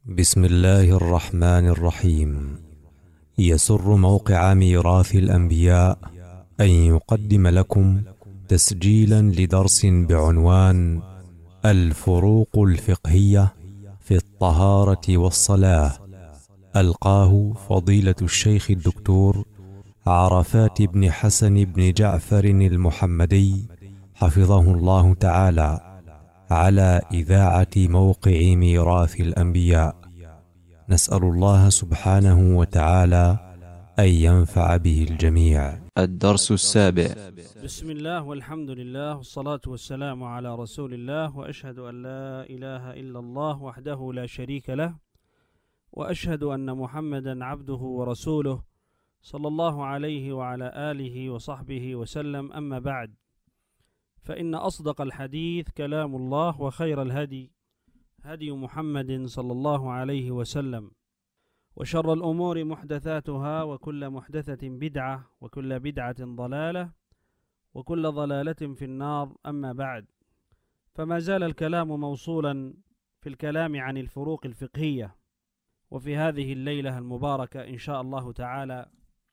بسم الله الرحمن الرحيم. يسر موقع ميراث الأنبياء أن يقدم لكم تسجيلا لدرس بعنوان الفروق الفقهية في الطهارة والصلاة، ألقاه فضيلة الشيخ الدكتور عرفات بن حسن بن جعفر المحمدي حفظه الله تعالى، على إذاعة موقع ميراث الأنبياء. نسأل الله سبحانه وتعالى أن ينفع به الجميع. الدرس السابع. بسم الله والحمد لله والصلاة والسلام على رسول الله، وأشهد أن لا إله إلا الله وحده لا شريك له، وأشهد أن محمدا عبده ورسوله صلى الله عليه وعلى آله وصحبه وسلم. أما بعد، فإن أصدق الحديث كلام الله، وخير الهدي هدي محمد صلى الله عليه وسلم، وشر الأمور محدثاتها، وكل محدثة بدعة، وكل بدعة ضلالة، وكل ضلالة في النار. أما بعد، فما زال الكلام موصولا في الكلام عن الفروق الفقهية، وفي هذه الليلة المباركة إن شاء الله تعالى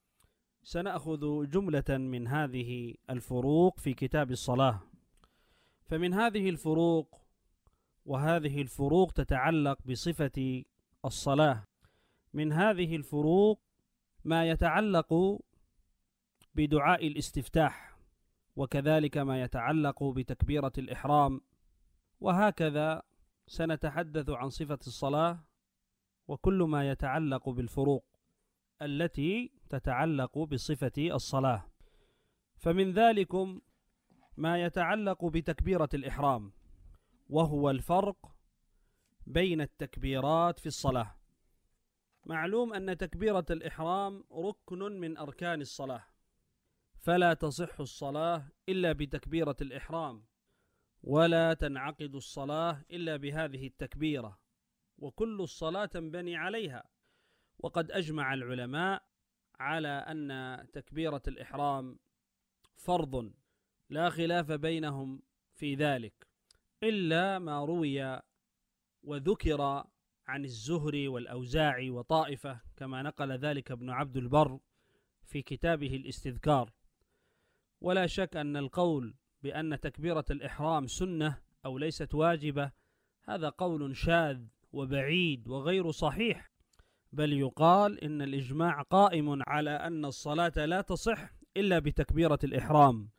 سنأخذ جملة من هذه الفروق في كتاب الصلاة. فمن هذه الفروق، وهذه الفروق تتعلق بصفة الصلاة، من هذه الفروق ما يتعلق بدعاء الاستفتاح، وكذلك ما يتعلق بتكبيرة الإحرام، وهكذا سنتحدث عن صفة الصلاة وكل ما يتعلق بالفروق التي تتعلق بصفة الصلاة. فمن ذلكم ما يتعلق بتكبيرة الإحرام، وهو الفرق بين التكبيرات في الصلاة. معلوم أن تكبيرة الإحرام ركن من أركان الصلاة، فلا تصح الصلاة إلا بتكبيرة الإحرام، ولا تنعقد الصلاة إلا بهذه التكبيرة، وكل الصلاة تنبني عليها. وقد أجمع العلماء على أن تكبيرة الإحرام فرض، لا خلاف بينهم في ذلك، إلا ما روي وذكر عن الزهري والأوزاعي وطائفة، كما نقل ذلك ابن عبد البر في كتابه الاستذكار. ولا شك أن القول بأن تكبيرة الإحرام سنة أو ليست واجبة هذا قول شاذ وبعيد وغير صحيح، بل يقال إن الإجماع قائم على أن الصلاة لا تصح إلا بتكبيرة الإحرام،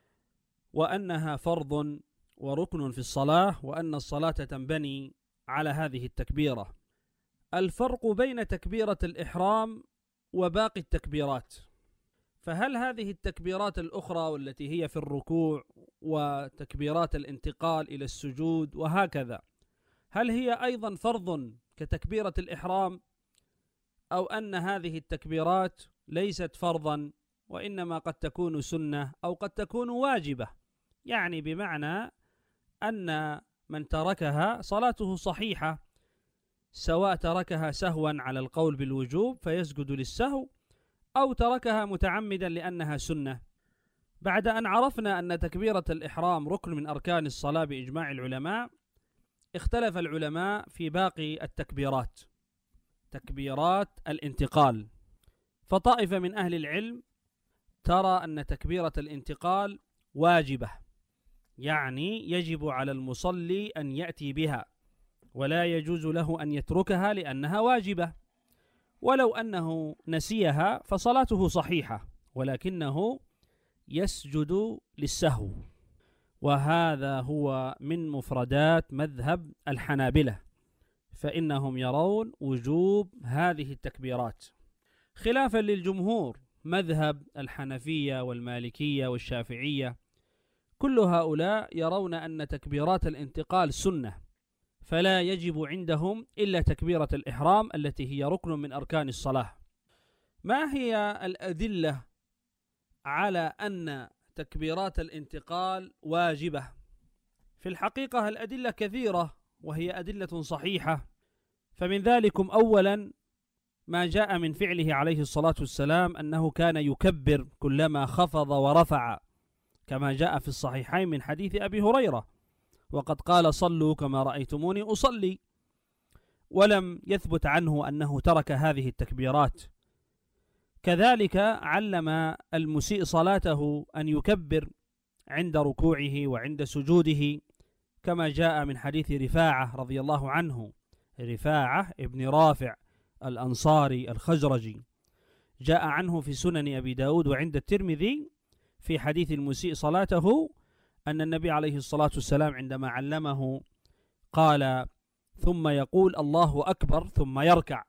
وأنها فرض وركن في الصلاة، وأن الصلاة تنبني على هذه التكبيرة. الفرق بين تكبيرة الإحرام وباقي التكبيرات، فهل هذه التكبيرات الأخرى والتي هي في الركوع وتكبيرات الانتقال إلى السجود وهكذا، هل هي أيضا فرض كتكبيرة الإحرام، أو أن هذه التكبيرات ليست فرضا وإنما قد تكون سنة أو قد تكون واجبة؟ يعني بمعنى أن من تركها صلاته صحيحة، سواء تركها سهوا على القول بالوجوب فيسجد للسهو، أو تركها متعمدا لأنها سنة. بعد أن عرفنا أن تكبيرة الإحرام ركن من أركان الصلاة بإجماع العلماء، اختلف العلماء في باقي التكبيرات، تكبيرات الانتقال. فطائفة من أهل العلم ترى أن تكبيرة الانتقال واجبة، يعني يجب على المصلي أن يأتي بها، ولا يجوز له أن يتركها لأنها واجبة، ولو أنه نسيها فصلاته صحيحة، ولكنه يسجد للسهو. وهذا هو من مفردات مذهب الحنابلة، فإنهم يرون وجوب هذه التكبيرات، خلافا للجمهور مذهب الحنفية والمالكية والشافعية. كل هؤلاء يرون أن تكبيرات الانتقال سنة، فلا يجب عندهم إلا تكبيرة الإحرام التي هي ركن من أركان الصلاة. ما هي الأدلة على أن تكبيرات الانتقال واجبة؟ في الحقيقة الأدلة كثيرة، وهي أدلة صحيحة. فمن ذلكم أولا ما جاء من فعله عليه الصلاة والسلام، أنه كان يكبر كلما خفض ورفع، كما جاء في الصحيحين من حديث أبي هريرة، وقد قال: صلوا كما رأيتموني أصلي. ولم يثبت عنه أنه ترك هذه التكبيرات. كذلك علم المسيء صلاته أن يكبر عند ركوعه وعند سجوده، كما جاء من حديث رفاعة رضي الله عنه، رفاعة ابن رافع الأنصاري الخزرجي، جاء عنه في سنن أبي داود وعند الترمذي في حديث المسيء صلاته أن النبي عليه الصلاة والسلام عندما علمه قال: ثم يقول الله أكبر ثم يركع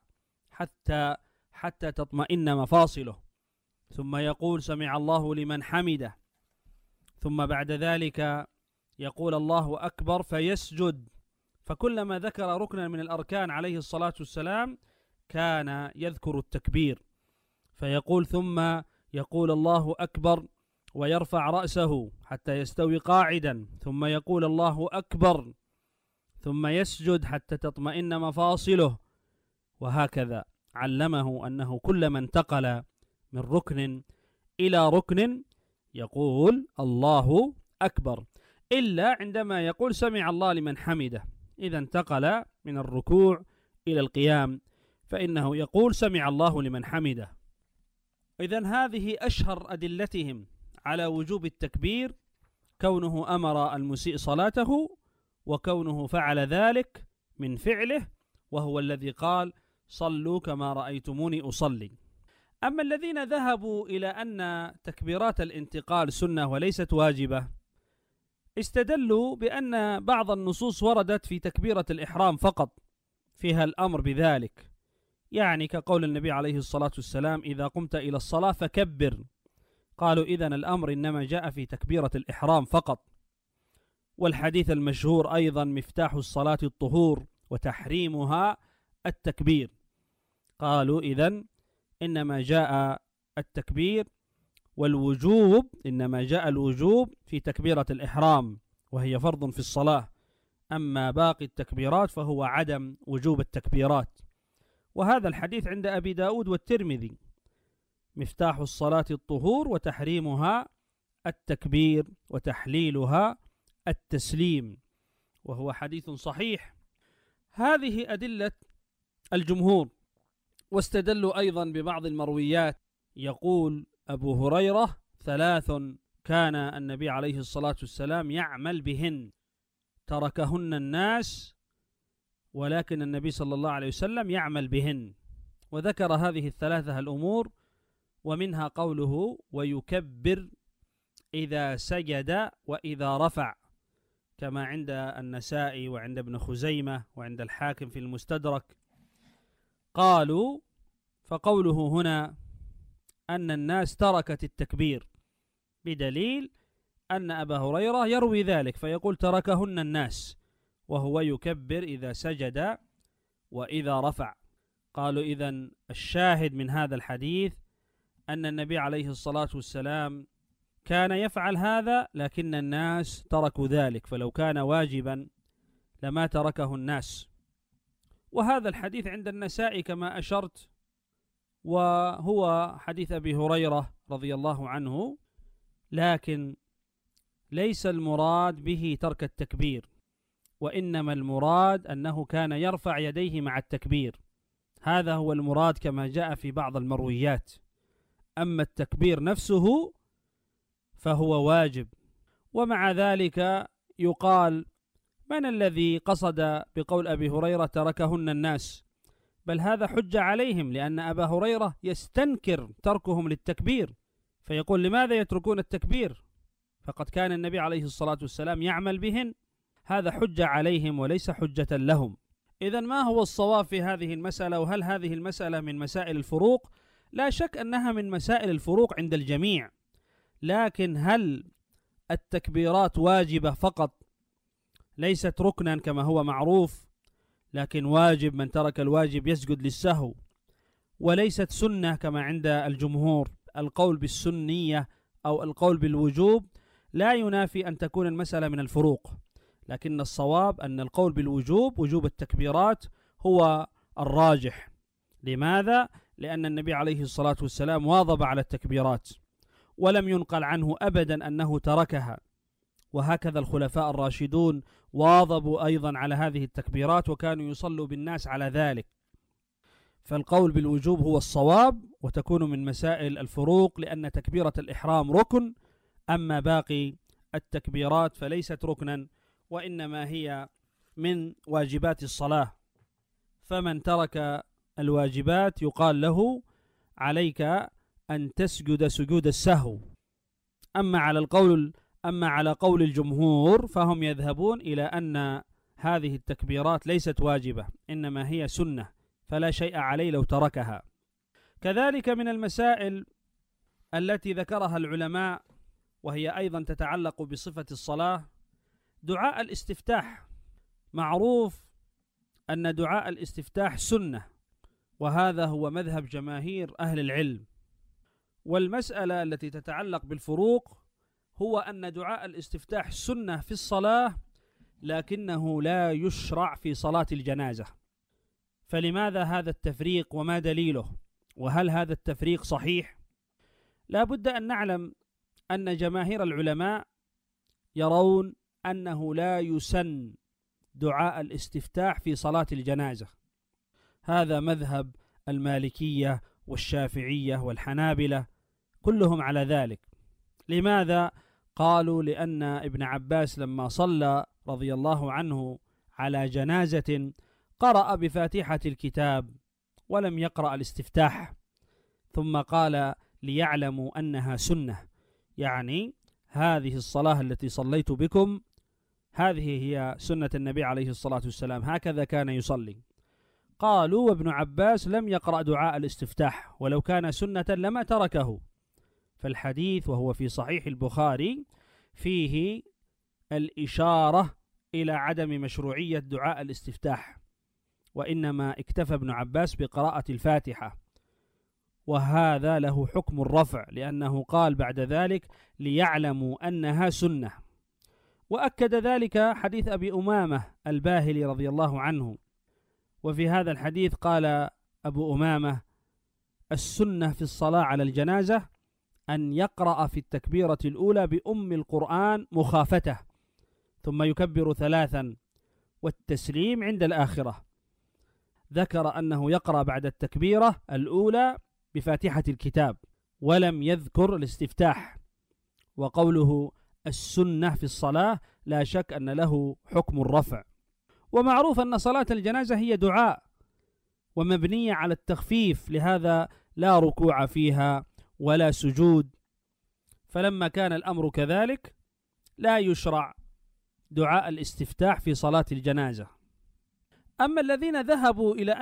حتى تطمئن مفاصله، ثم يقول سمع الله لمن حمده، ثم بعد ذلك يقول الله أكبر فيسجد. فكلما ذكر ركنا من الأركان عليه الصلاة والسلام كان يذكر التكبير، فيقول ثم يقول الله أكبر ويرفع رأسه حتى يستوي قاعدا، ثم يقول الله أكبر ثم يسجد حتى تطمئن مفاصله، وهكذا علمه أنه كلما انتقل من ركن إلى ركن يقول الله أكبر، إلا عندما يقول سمع الله لمن حمده، إذا انتقل من الركوع إلى القيام فإنه يقول سمع الله لمن حمده. إذن هذه أشهر أدلتهم على وجوب التكبير، كونه أمر المسيء صلاته وكونه فعل ذلك من فعله، وهو الذي قال صلوا كما رأيتموني أصلي. أما الذين ذهبوا إلى أن تكبيرات الانتقال سنة وليست واجبة، استدلوا بأن بعض النصوص وردت في تكبيرة الإحرام فقط فيها الأمر بذلك، يعني كقول النبي عليه الصلاة والسلام إذا قمت إلى الصلاة فكبر. قالوا إذن الأمر إنما جاء في تكبيرة الإحرام فقط. والحديث المشهور أيضا مفتاح الصلاة الطهور وتحريمها التكبير، قالوا إذن إنما جاء التكبير والوجوب، إنما جاء الوجوب في تكبيرة الإحرام وهي فرض في الصلاة، أما باقي التكبيرات فهو عدم وجوب التكبيرات. وهذا الحديث عند أبي داود والترمذي، مفتاح الصلاة الطهور وتحريمها التكبير وتحليلها التسليم، وهو حديث صحيح. هذه أدلة الجمهور. واستدلوا أيضا ببعض المرويات، يقول أبو هريرة 3 كان النبي عليه الصلاة والسلام يعمل بهن تركهن الناس ولكن النبي صلى الله عليه وسلم يعمل بهن، وذكر هذه الثلاثة الأمور، ومنها قوله ويكبر إذا سجد وإذا رفع، كما عند النسائي وعند ابن خزيمة وعند الحاكم في المستدرك. قالوا فقوله هنا أن الناس تركت التكبير، بدليل أن أبا هريرة يروي ذلك فيقول تركهن الناس، وهو يكبر إذا سجد وإذا رفع. قالوا إذن الشاهد من هذا الحديث أن النبي عليه الصلاة والسلام كان يفعل هذا لكن الناس تركوا ذلك، فلو كان واجبا لما تركه الناس. وهذا الحديث عند النسائي كما أشرت، وهو حديث أبي هريرة رضي الله عنه، لكن ليس المراد به ترك التكبير، وإنما المراد أنه كان يرفع يديه مع التكبير، هذا هو المراد كما جاء في بعض المرويات. أما التكبير نفسه فهو واجب. ومع ذلك يقال من الذي قصد بقول أبي هريرة تركهن الناس؟ بل هذا حجة عليهم، لأن أبا هريرة يستنكر تركهم للتكبير، فيقول لماذا يتركون التكبير؟ فقد كان النبي عليه الصلاة والسلام يعمل بهن. هذا حجة عليهم وليس حجة لهم. إذن ما هو الصواب في هذه المسألة؟ وهل هذه المسألة من مسائل الفروق؟ لا شك أنها من مسائل الفروق عند الجميع، لكن هل التكبيرات واجبة فقط ليست ركنا كما هو معروف، لكن واجب من ترك الواجب يسجد للسهو، وليست سنة كما عند الجمهور؟ القول بالسنية أو القول بالوجوب لا ينافي أن تكون المسألة من الفروق، لكن الصواب أن القول بالوجوب، وجوب التكبيرات، هو الراجح. لماذا؟ لأن النبي عليه الصلاة والسلام واظب على التكبيرات، ولم ينقل عنه أبدا أنه تركها، وهكذا الخلفاء الراشدون واظبوا أيضا على هذه التكبيرات وكانوا يصلوا بالناس على ذلك. فالقول بالوجوب هو الصواب، وتكون من مسائل الفروق، لأن تكبيرة الإحرام ركن، أما باقي التكبيرات فليست ركنا، وإنما هي من واجبات الصلاة. فمن ترك الواجبات يقال له عليك أن تسجد سجود السهو. أما على قول الجمهور فهم يذهبون إلى أن هذه التكبيرات ليست واجبة، إنما هي سنة، فلا شيء عليه لو تركها. كذلك من المسائل التي ذكرها العلماء وهي أيضا تتعلق بصفة الصلاة دعاء الاستفتاح. معروف أن دعاء الاستفتاح سنة، وهذا هو مذهب جماهير أهل العلم. والمسألة التي تتعلق بالفروق هو أن دعاء الاستفتاح سنة في الصلاة، لكنه لا يشرع في صلاة الجنازة. فلماذا هذا التفريق وما دليله؟ وهل هذا التفريق صحيح؟ لا بد أن نعلم أن جماهير العلماء يرون أنه لا يسن دعاء الاستفتاح في صلاة الجنازة. هذا مذهب المالكية والشافعية والحنابلة، كلهم على ذلك. لماذا؟ قالوا لأن ابن عباس لما صلى رضي الله عنه على جنازة قرأ بفاتحة الكتاب ولم يقرأ الاستفتاح، ثم قال ليعلموا أنها سنة، يعني هذه الصلاة التي صليت بكم هذه هي سنة النبي عليه الصلاة والسلام، هكذا كان يصلي. قالوا وابن عباس لم يقرأ دعاء الاستفتاح، ولو كان سنة لما تركه. فالحديث وهو في صحيح البخاري فيه الإشارة إلى عدم مشروعية دعاء الاستفتاح، وإنما اكتفى ابن عباس بقراءة الفاتحة، وهذا له حكم الرفع، لأنه قال بعد ذلك ليعلموا أنها سنة. وأكد ذلك حديث أبي أمامة الباهلي رضي الله عنه، وفي هذا الحديث قال أبو أمامة السنة في الصلاة على الجنازة أن يقرأ في التكبيرة الأولى بأم القرآن مخافته، ثم يكبر 3 والتسليم عند الآخرة. ذكر أنه يقرأ بعد التكبيرة الأولى بفاتحة الكتاب، ولم يذكر الاستفتاح. وقوله السنة في الصلاة لا شك أن له حكم الرفع. ومعروف أن صلاة الجنازة هي دعاء ومبنية على التخفيف، لهذا لا ركوع فيها ولا سجود. فلما كان الأمر كذلك لا يشرع دعاء الاستفتاح في صلاة الجنازة. أما الذين ذهبوا إلى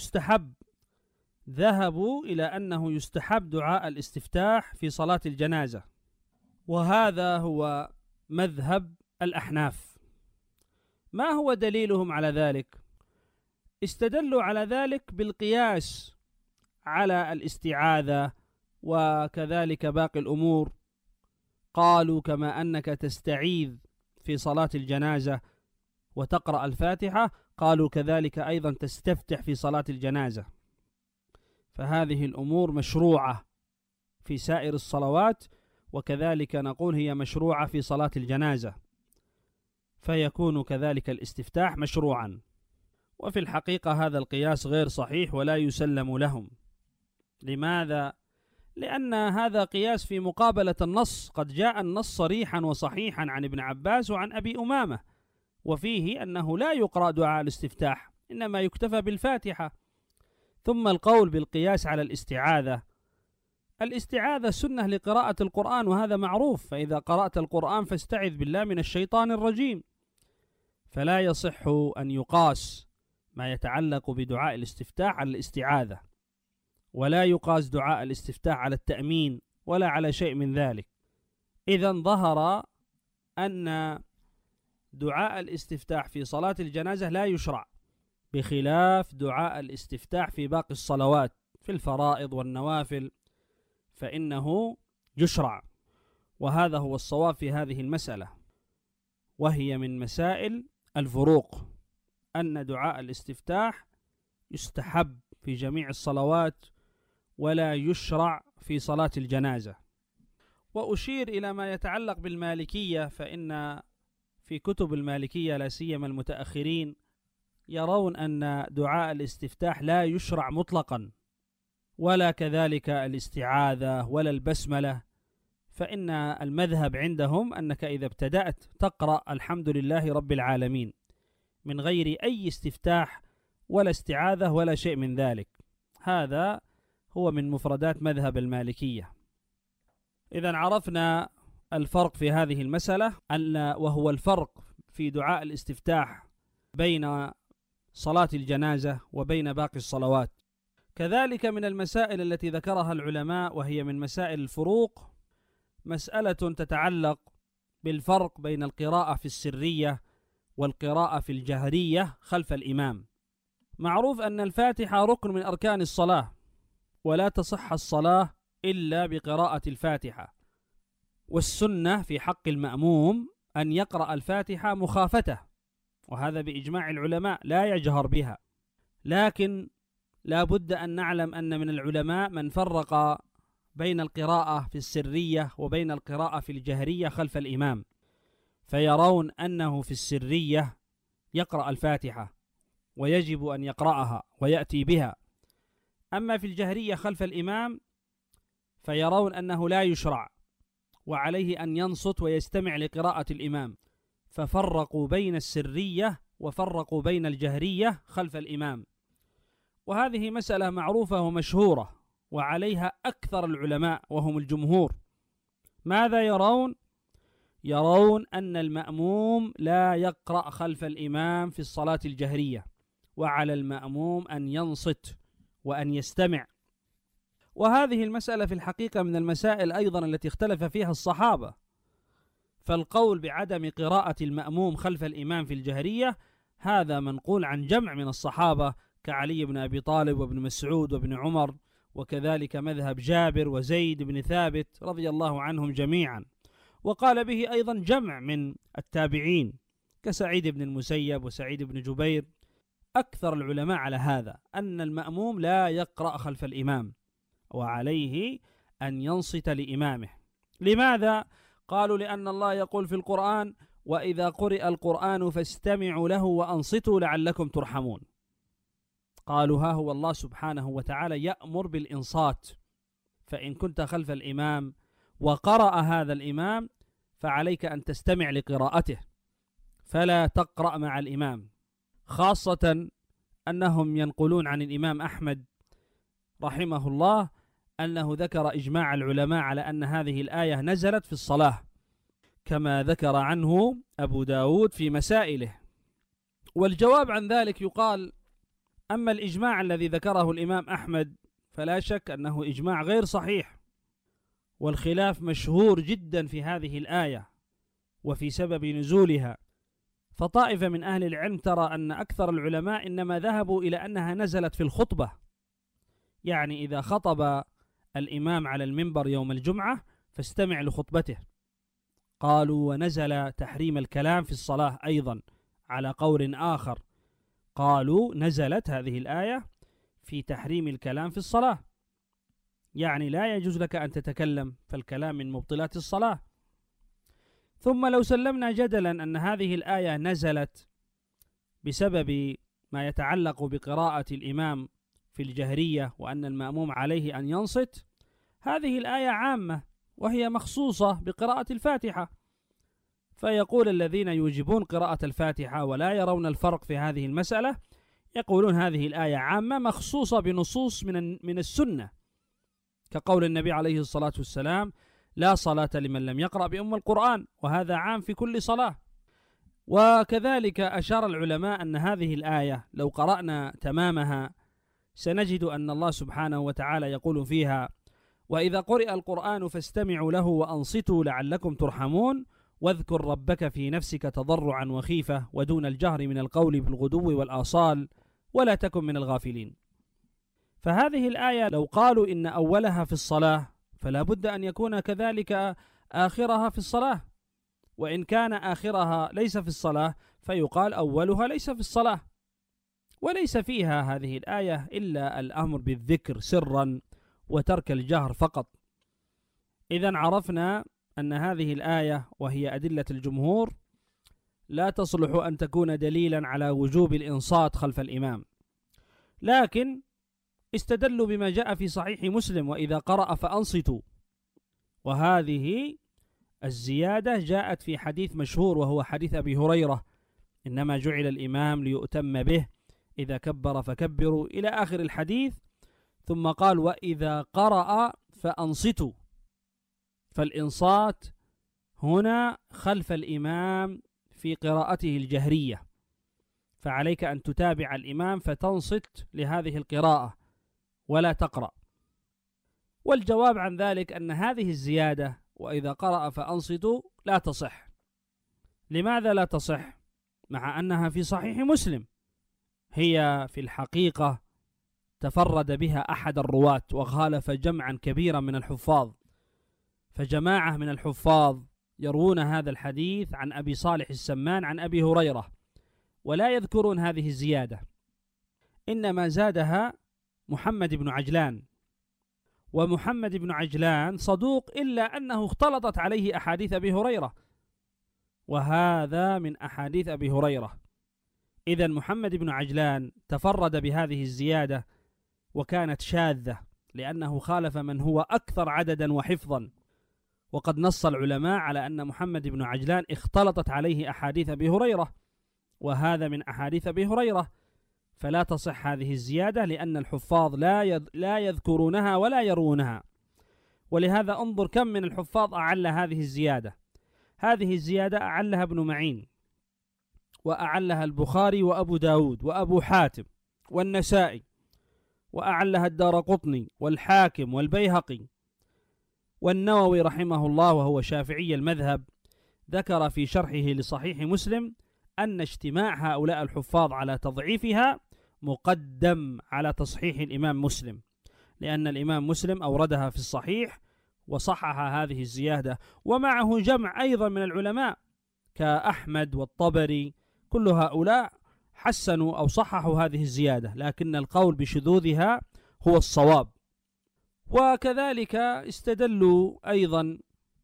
أنه يستحب دعاء الاستفتاح في صلاة الجنازة، وهذا هو مذهب الأحناف. ما هو دليلهم على ذلك؟ استدلوا على ذلك بالقياس على الاستعاذة وكذلك باقي الأمور. قالوا كما أنك تستعيذ في صلاة الجنازة وتقرأ الفاتحة، قالوا كذلك أيضا تستفتح في صلاة الجنازة. فهذه الأمور مشروعة في سائر الصلوات، وكذلك نقول هي مشروعة في صلاة الجنازة، فيكون كذلك الاستفتاح مشروعا. وفي الحقيقة هذا القياس غير صحيح ولا يسلم لهم. لماذا؟ لأن هذا قياس في مقابلة النص. قد جاء النص صريحا وصحيحا عن ابن عباس وعن أبي أمامة، وفيه أنه لا يقرأ دعاء الاستفتاح، إنما يكتفى بالفاتحة. ثم القول بالقياس على الاستعاذة سنة لقراءة القرآن، وهذا معروف، فإذا قرأت القرآن فاستعذ بالله من الشيطان الرجيم. فلا يصح أن يقاس ما يتعلق بدعاء الاستفتاح على الاستعاذة، ولا يقاس دعاء الاستفتاح على التأمين ولا على شيء من ذلك. إذن ظهر أن دعاء الاستفتاح في صلاة الجنازة لا يشرع، بخلاف دعاء الاستفتاح في باقي الصلوات في الفرائض والنوافل فإنه يشرع. وهذا هو الصواب في هذه المسألة، وهي من مسائل الفروق، أن دعاء الاستفتاح يستحب في جميع الصلوات ولا يشرع في صلاة الجنازة. وأشير إلى ما يتعلق بالمالكية، فإن في كتب المالكية لا سيما المتأخرين يرون أن دعاء الاستفتاح لا يشرع مطلقا، ولا كذلك الاستعاذة ولا البسملة، فإن المذهب عندهم أنك إذا ابتدأت تقرأ الحمد لله رب العالمين من غير أي استفتاح ولا استعاذة ولا شيء من ذلك. هذا هو من مفردات مذهب المالكية. إذن عرفنا الفرق في هذه المسألة، وهو الفرق في دعاء الاستفتاح بين صلاة الجنازة وبين باقي الصلوات. كذلك من المسائل التي ذكرها العلماء وهي من مسائل الفروق مسألة تتعلق بالفرق بين القراءة في السرية والقراءة في الجهرية خلف الإمام. معروف أن الفاتحة ركن من أركان الصلاة، ولا تصح الصلاة إلا بقراءة الفاتحة، والسنة في حق المأموم أن يقرأ الفاتحة مخافته، وهذا بإجماع العلماء لا يجهر بها. لكن لا بد أن نعلم أن من العلماء من فرق بين القراءة في السرية وبين القراءة في الجهرية خلف الإمام، فيرون أنه في السرية يقرأ الفاتحة ويجب أن يقرأها ويأتي بها، أما في الجهرية خلف الإمام فيرون أنه لا يشرع وعليه أن ينصت ويستمع لقراءة الإمام، ففرقوا بين السرية وفرقوا بين الجهرية خلف الإمام. وهذه مسألة معروفة ومشهورة وعليها أكثر العلماء وهم الجمهور. ماذا يرون؟ يرون أن المأموم لا يقرأ خلف الإمام في الصلاة الجهرية، وعلى المأموم أن ينصت وأن يستمع. وهذه المسألة في الحقيقة من المسائل أيضا التي اختلف فيها الصحابة، فالقول بعدم قراءة المأموم خلف الإمام في الجهرية هذا منقول عن جمع من الصحابة كعلي بن أبي طالب وابن مسعود وابن عمر، وكذلك مذهب جابر وزيد بن ثابت رضي الله عنهم جميعا، وقال به أيضا جمع من التابعين كسعيد بن المسيب وسعيد بن جبير. أكثر العلماء على هذا أن المأموم لا يقرأ خلف الإمام وعليه أن ينصت لإمامه. لماذا؟ قالوا لأن الله يقول في القرآن: وإذا قرئ القرآن فاستمعوا له وأنصتوا لعلكم ترحمون. قالوا ها هو الله سبحانه وتعالى يأمر بالإنصات، فإن كنت خلف الإمام وقرأ هذا الإمام فعليك أن تستمع لقراءته فلا تقرأ مع الإمام، خاصة أنهم ينقلون عن الإمام أحمد رحمه الله أنه ذكر إجماع العلماء على أن هذه الآية نزلت في الصلاة، كما ذكر عنه أبو داود في مسائله. والجواب عن ذلك يقال: أما الإجماع الذي ذكره الإمام أحمد فلا شك أنه إجماع غير صحيح، والخلاف مشهور جدا في هذه الآية وفي سبب نزولها. فطائفة من أهل العلم ترى أن أكثر العلماء إنما ذهبوا إلى أنها نزلت في الخطبة، يعني إذا خطب الإمام على المنبر يوم الجمعة فاستمع لخطبته. قالوا ونزل تحريم الكلام في الصلاة أيضا على قول آخر، قالوا نزلت هذه الآية في تحريم الكلام في الصلاة، يعني لا يجوز لك أن تتكلم، فالكلام من مبطلات الصلاة. ثم لو سلمنا جدلا أن هذه الآية نزلت بسبب ما يتعلق بقراءة الإمام في الجهرية وأن المأموم عليه أن ينصت، هذه الآية عامة وهي مخصوصة بقراءة الفاتحة، فيقول الذين يوجبون قراءة الفاتحة ولا يرون الفرق في هذه المسألة يقولون هذه الآية عامة مخصوصة بنصوص من السنة، كقول النبي عليه الصلاة والسلام: لا صلاة لمن لم يقرأ بأم القرآن، وهذا عام في كل صلاة. وكذلك أشار العلماء أن هذه الآية لو قرأنا تمامها سنجد أن الله سبحانه وتعالى يقول فيها: وإذا قرئ القرآن فاستمعوا له وأنصتوا لعلكم ترحمون واذكر ربك في نفسك تضرعا وخيفة ودون الجهر من القول بالغدو والآصال ولا تكن من الغافلين. فهذه الآية لو قالوا إن أولها في الصلاة فلا بد أن يكون كذلك آخرها في الصلاة، وإن كان آخرها ليس في الصلاة فيقال أولها ليس في الصلاة. وليس فيها هذه الآية إلا الأمر بالذكر سرا وترك الجهر فقط. إذن عرفنا أن هذه الآية وهي أدلة الجمهور لا تصلح أن تكون دليلا على وجوب الإنصات خلف الإمام، لكن استدلوا بما جاء في صحيح مسلم: وإذا قرأ فأنصتوا. وهذه الزيادة جاءت في حديث مشهور وهو حديث أبي هريرة: إنما جعل الإمام ليؤتم به، إذا كبر فكبروا، إلى آخر الحديث. ثم قال: وإذا قرأ فأنصتوا. فالإنصات هنا خلف الإمام في قراءته الجهرية، فعليك أن تتابع الإمام فتنصت لهذه القراءة ولا تقرأ. والجواب عن ذلك أن هذه الزيادة وإذا قرأ فأنصتوا لا تصح. لماذا لا تصح؟ مع أنها في صحيح مسلم. هي في الحقيقة تفرد بها أحد الرواة وخالف جمعا كبيرا من الحفاظ، فجماعة من الحفاظ يروون هذا الحديث عن أبي صالح السمان عن أبي هريرة ولا يذكرون هذه الزيادة، إنما زادها محمد بن عجلان. ومحمد بن عجلان صدوق، إلا أنه اختلطت عليه أحاديث أبي هريرة، وهذا من أحاديث أبي هريرة. إذن محمد بن عجلان تفرد بهذه الزيادة وكانت شاذة، لأنه خالف من هو أكثر عددا وحفظا. وقد نص العلماء على أن محمد بن عجلان اختلطت عليه أحاديث أبي هريرة، وهذا من أحاديث أبي هريرة، فلا تصح هذه الزيادة، لأن الحفاظ لا يذكرونها ولا يروونها. ولهذا انظر كم من الحفاظ أعل هذه الزيادة. هذه الزيادة أعلها ابن معين، وأعلها البخاري وأبو داود وأبو حاتم والنسائي، وأعلها الدارقطني والحاكم والبيهقي. والنووي رحمه الله وهو شافعي المذهب ذكر في شرحه لصحيح مسلم أن اجتماع هؤلاء الحفاظ على تضعيفها مقدم على تصحيح الإمام مسلم، لأن الإمام مسلم أوردها في الصحيح وصحح هذه الزيادة، ومعه جمع أيضا من العلماء كأحمد والطبري، كل هؤلاء حسنوا أو صححوا هذه الزيادة، لكن القول بشذوذها هو الصواب. وكذلك استدلوا أيضا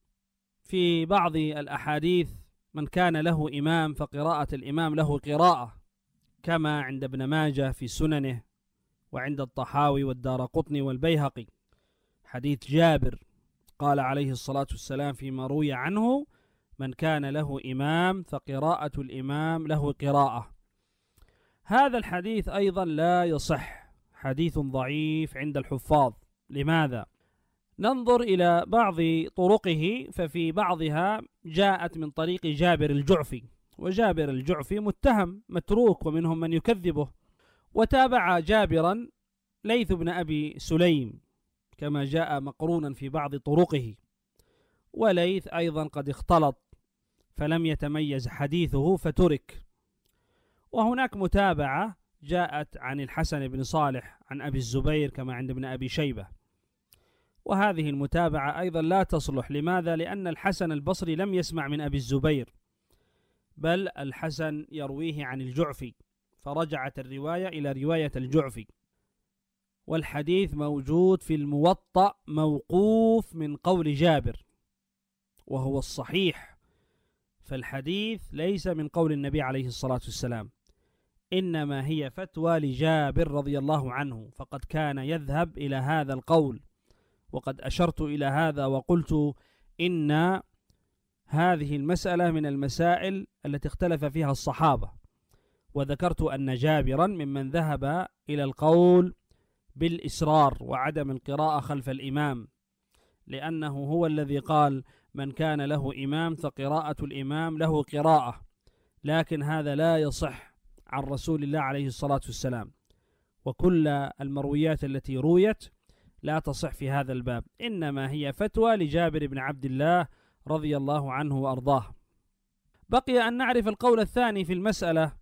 في بعض الأحاديث: من كان له إمام فقراءة الإمام له قراءة، كما عند ابن ماجه في سننه، وعند الطحاوي والدارقطني والبيهقي، حديث جابر قال عليه الصلاة والسلام فيما روي عنه: من كان له إمام فقراءة الإمام له قراءة. هذا الحديث أيضا لا يصح، حديث ضعيف عند الحفاظ. لماذا؟ ننظر إلى بعض طرقه، ففي بعضها جاءت من طريق جابر الجعفي، وجابر الجعفي متهم متروك ومنهم من يكذبه. وتابع جابرا ليث بن أبي سليم كما جاء مقرونا في بعض طرقه، وليث أيضا قد اختلط فلم يتميز حديثه فترك. وهناك متابعة جاءت عن الحسن بن صالح عن أبي الزبير كما عند ابن أبي شيبة، وهذه المتابعة أيضا لا تصلح. لماذا؟ لأن الحسن البصري لم يسمع من أبي الزبير، بل الحسن يرويه عن الجعفي، فرجعت الرواية إلى رواية الجعفي. والحديث موجود في الموطأ موقوف من قول جابر وهو الصحيح، فالحديث ليس من قول النبي عليه الصلاة والسلام، إنما هي فتوى لجابر رضي الله عنه، فقد كان يذهب إلى هذا القول. وقد أشرت إلى هذا وقلت إن هذه المسألة من المسائل التي اختلف فيها الصحابة، وذكرت أن جابرا ممن ذهب إلى القول بالإسرار وعدم القراءة خلف الإمام، لأنه هو الذي قال: من كان له إمام فقراءة الإمام له قراءة. لكن هذا لا يصح عن رسول الله عليه الصلاة والسلام، وكل المرويات التي رويت لا تصح في هذا الباب، إنما هي فتوى لجابر بن عبد الله رضي الله عنه وأرضاه. بقي أن نعرف القول الثاني في المسألة،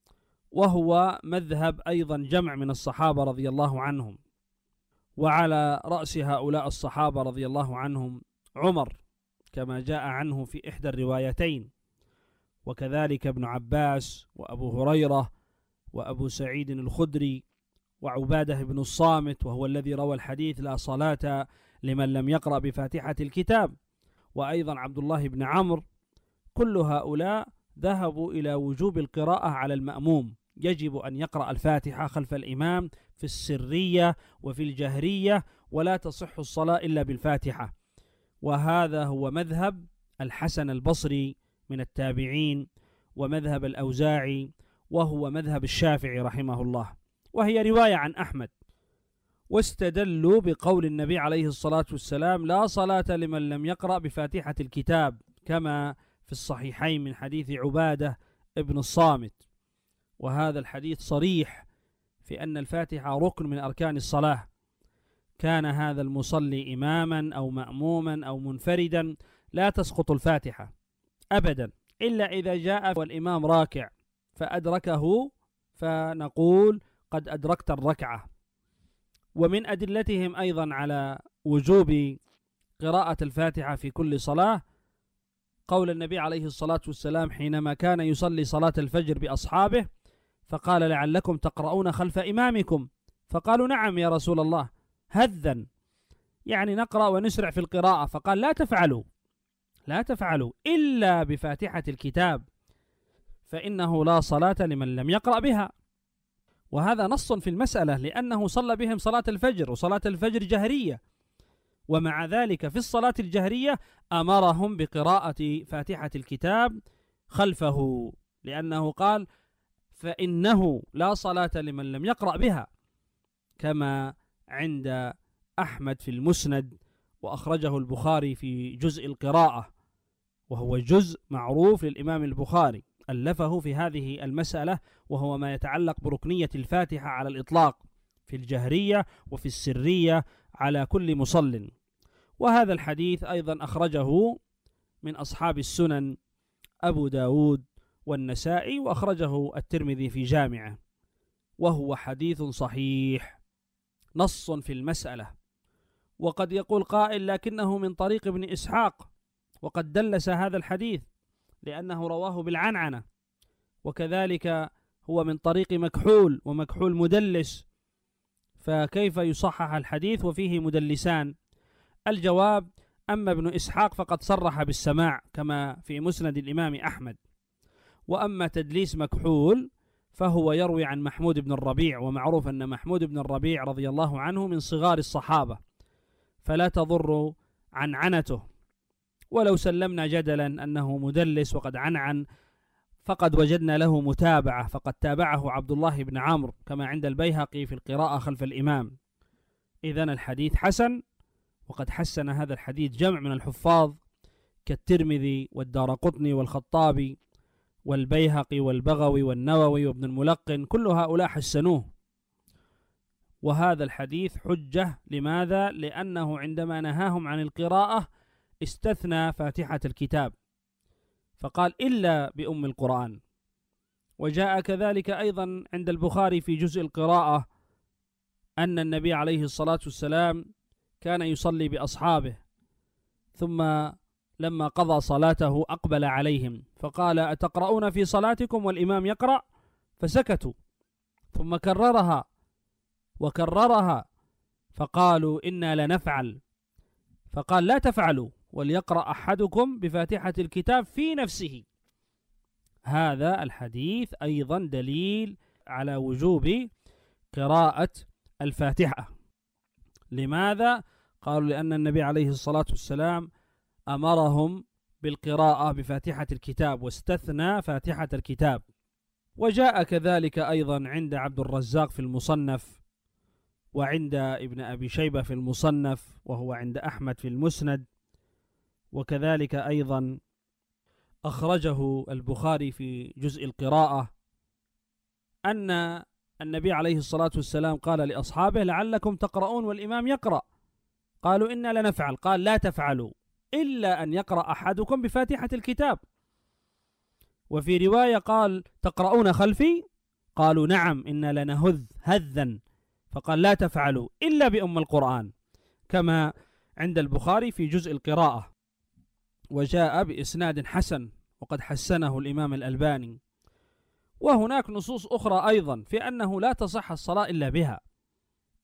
وهو مذهب أيضا جمع من الصحابة رضي الله عنهم، وعلى رأس هؤلاء الصحابة رضي الله عنهم عمر كما جاء عنه في إحدى الروايتين، وكذلك ابن عباس وأبو هريرة وأبو سعيد الخدري وعبادة بن الصامت وهو الذي روى الحديث لا صلاة لمن لم يقرأ بفاتحة الكتاب، وأيضا عبد الله بن عمرو، كل هؤلاء ذهبوا إلى وجوب القراءة على المأموم، يجب أن يقرأ الفاتحة خلف الإمام في السرية وفي الجهرية، ولا تصح الصلاة إلا بالفاتحة. وهذا هو مذهب الحسن البصري من التابعين، ومذهب الأوزاعي، وهو مذهب الشافعي رحمه الله، وهي رواية عن أحمد. واستدلوا بقول النبي عليه الصلاة والسلام لا صلاة لمن لم يقرأ بفاتحة الكتاب، كما في الصحيحين من حديث عبادة ابن الصامت. وهذا الحديث صريح في أن الفاتحة ركن من أركان الصلاة، كان هذا المصلي إماما أو مأموما أو منفردا لا تسقط الفاتحة أبدا، إلا إذا جاء والإمام راكع فأدركه فنقول قد أدركت الركعة. ومن أدلتهم أيضا على وجوب قراءة الفاتحة في كل صلاة قول النبي عليه الصلاة والسلام حينما كان يصلي صلاة الفجر بأصحابه فقال لعلكم تقرؤون خلف إمامكم، فقالوا نعم يا رسول الله، هذا يعني نقرأ ونسرع في القراءة، فقال لا تفعلوا إلا بفاتحة الكتاب فإنه لا صلاة لمن لم يقرأ بها. وهذا نص في المسألة، لأنه صلى بهم صلاة الفجر، وصلاة الفجر جهرية، ومع ذلك في الصلاة الجهرية أمرهم بقراءة فاتحة الكتاب خلفه، لأنه قال فإنه لا صلاة لمن لم يقرأ بها، كما عند أحمد في المسند، وأخرجه البخاري في جزء القراءة، وهو جزء معروف للإمام البخاري ألفه في هذه المسألة، وهو ما يتعلق بركنية الفاتحة على الإطلاق في الجهرية وفي السرية على كل مصل. وهذا الحديث أيضا أخرجه من أصحاب السنن أبو داود والنسائي، وأخرجه الترمذي في جامعه، وهو حديث صحيح نص في المسألة. وقد يقول قائل لكنه من طريق ابن إسحاق، وقد دلس هذا الحديث لأنه رواه بالعنعنة، وكذلك هو من طريق مكحول، ومكحول مدلس، فكيف يصحح الحديث وفيه مدلسان؟ الجواب أما ابن إسحاق فقد صرح بالسماع كما في مسند الإمام أحمد، وأما تدليس مكحول فهو يروي عن محمود بن الربيع، ومعروف أن محمود بن الربيع رضي الله عنه من صغار الصحابة، فلا تضر عنعنته. ولو سلمنا جدلا أنه مدلس وقد عنعن فقد وجدنا له متابعة، فقد تابعه عبد الله بن عمرو كما عند البيهقي في القراءة خلف الإمام. إذن الحديث حسن، وقد حسن هذا الحديث جمع من الحفاظ كالترمذي والدارقطني والخطابي والبيهقي والبغوي والنووي وابن الملقن، كل هؤلاء حسنوه. وهذا الحديث حجة، لماذا؟ لأنه عندما نهاهم عن القراءة استثنى فاتحة الكتاب فقال إلا بأم القرآن. وجاء كذلك أيضا عند البخاري في جزء القراءة أن النبي عليه الصلاة والسلام كان يصلي بأصحابه، ثم لما قضى صلاته أقبل عليهم فقال أتقرؤون في صلاتكم والإمام يقرأ؟ فسكتوا، ثم كررها وكررها فقالوا إنا لنفعل، فقال لا تفعلوا وليقرأ أحدكم بفاتحة الكتاب في نفسه. هذا الحديث أيضا دليل على وجوب قراءة الفاتحة. لماذا؟ قالوا لأن النبي عليه الصلاة والسلام أمرهم بالقراءة بفاتحة الكتاب واستثنى فاتحة الكتاب. وجاء كذلك أيضا عند عبد الرزاق في المصنف، وعند ابن أبي شيبة في المصنف، وهو عند أحمد في المسند، وكذلك أيضا أخرجه البخاري في جزء القراءة أن النبي عليه الصلاة والسلام قال لأصحابه لعلكم تقرؤون والإمام يقرأ، قالوا إنا لنفعل، قال لا تفعلوا إلا أن يقرأ أحدكم بفاتحة الكتاب. وفي رواية قال تقرؤون خلفي؟ قالوا نعم إنا لنهذ هذا، فقال لا تفعلوا إلا بأم القرآن، كما عند البخاري في جزء القراءة، وجاء بإسناد حسن وقد حسنه الإمام الألباني. وهناك نصوص أخرى أيضا في أنه لا تصح الصلاة إلا بها،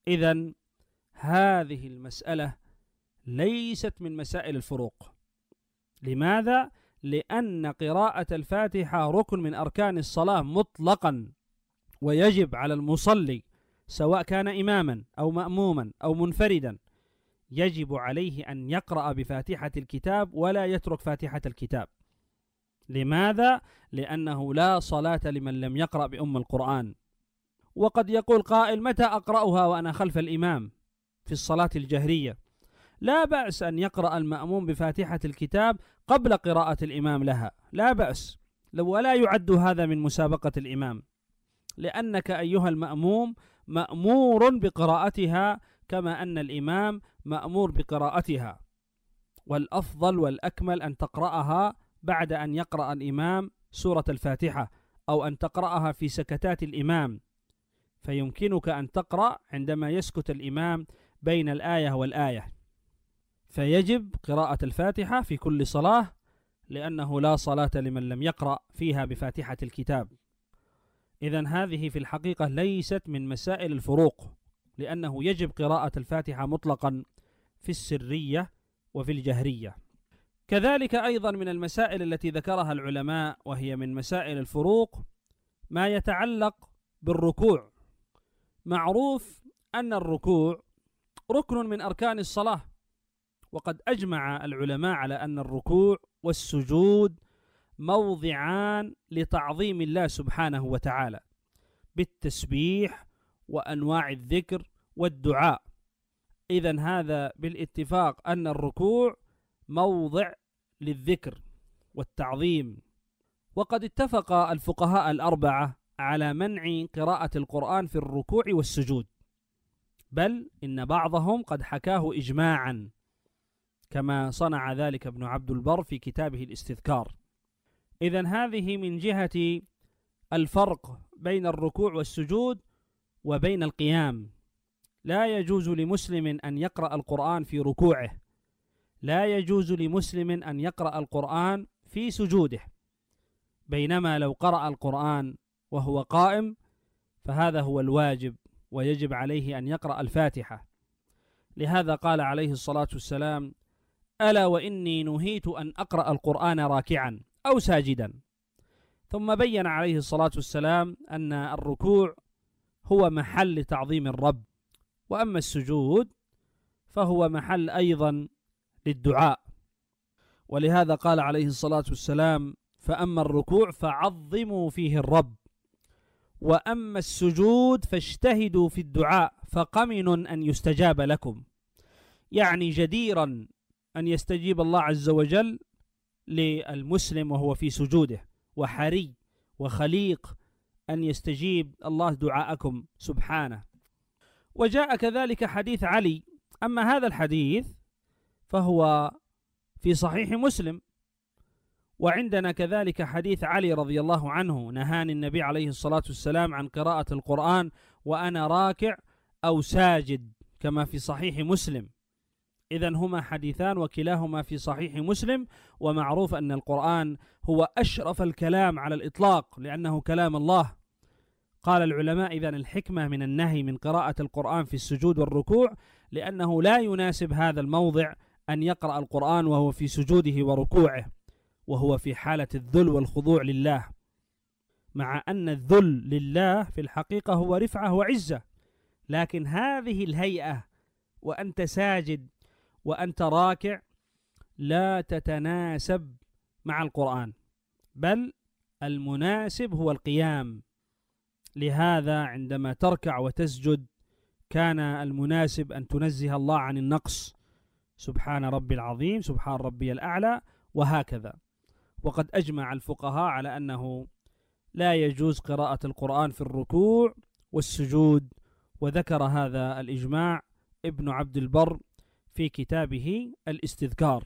إذن هذه المسألة ليست من مسائل الفروق. لماذا؟ لأن قراءة الفاتحة ركن من أركان الصلاة مطلقا، ويجب على المصلي سواء كان إماما أو مأموما أو منفردا، يجب عليه أن يقرأ بفاتحة الكتاب ولا يترك فاتحة الكتاب. لماذا؟ لأنه لا صلاة لمن لم يقرأ بأم القرآن. وقد يقول قائل: متى أقرأها وأنا خلف الإمام في الصلاة الجهرية؟ لا بأس أن يقرأ المأموم بفاتحة الكتاب قبل قراءة الإمام لها، لا بأس، ولا يعد هذا من مسابقة الإمام، لأنك أيها المأموم مأمور بقراءتها كما أن الإمام مأمور بقراءتها، والأفضل والأكمل أن تقرأها بعد أن يقرأ الإمام سورة الفاتحة، أو أن تقرأها في سكتات الإمام، فيمكنك أن تقرأ عندما يسكت الإمام بين الآية والآية. فيجب قراءة الفاتحة في كل صلاة، لأنه لا صلاة لمن لم يقرأ فيها بفاتحة الكتاب. إذن هذه في الحقيقة ليست من مسائل الفروق، لأنه يجب قراءة الفاتحة مطلقا في السرية وفي الجهرية. كذلك أيضا من المسائل التي ذكرها العلماء وهي من مسائل الفروق ما يتعلق بالركوع. معروف أن الركوع ركن من أركان الصلاة، وقد أجمع العلماء على أن الركوع والسجود موضعان لتعظيم الله سبحانه وتعالى بالتسبيح وأنواع الذكر والدعاء. إذن هذا بالاتفاق أن الركوع موضع للذكر والتعظيم. وقد اتفق الفقهاء الأربعة على منع قراءة القرآن في الركوع والسجود، بل إن بعضهم قد حكاه إجماعا، كما صنع ذلك ابن عبد البر في كتابه الاستذكار. إذن هذه من جهة الفرق بين الركوع والسجود وبين القيام. لا يجوز لمسلم أن يقرأ القرآن في ركوعه، لا يجوز لمسلم أن يقرأ القرآن في سجوده، بينما لو قرأ القرآن وهو قائم فهذا هو الواجب، ويجب عليه أن يقرأ الفاتحة. لهذا قال عليه الصلاة والسلام: ألا وإني نهيت أن أقرأ القرآن راكعا أو ساجدا. ثم بين عليه الصلاة والسلام أن الركوع هو محل تعظيم الرب، وأما السجود فهو محل أيضا للدعاء. ولهذا قال عليه الصلاة والسلام: فأما الركوع فعظموا فيه الرب، وأما السجود فاجتهدوا في الدعاء فقمن أن يستجاب لكم. يعني جديرا أن يستجيب الله عز وجل للمسلم وهو في سجوده، وحري وخليق أن يستجيب الله دعاءكم سبحانه. وجاء كذلك حديث علي، أما هذا الحديث فهو في صحيح مسلم، وعندنا كذلك حديث علي رضي الله عنه: نهاني النبي عليه الصلاة والسلام عن قراءة القرآن وأنا راكع أو ساجد، كما في صحيح مسلم. إذن هما حديثان وكلاهما في صحيح مسلم، ومعروف أن القرآن هو أشرف الكلام على الإطلاق لأنه كلام الله. قال العلماء: إذن الحكمة من النهي من قراءة القرآن في السجود والركوع لأنه لا يناسب هذا الموضع أن يقرأ القرآن وهو في سجوده وركوعه، وهو في حالة الذل والخضوع لله، مع أن الذل لله في الحقيقة هو رفعة وعزة، لكن هذه الهيئة وأنت ساجد وأنت راكع لا تتناسب مع القرآن، بل المناسب هو القيام. لهذا عندما تركع وتسجد كان المناسب أن تنزه الله عن النقص، سبحان ربي العظيم، سبحان ربي الأعلى، وهكذا. وقد أجمع الفقهاء على أنه لا يجوز قراءة القرآن في الركوع والسجود، وذكر هذا الإجماع ابن عبد البر في كتابه الاستذكار.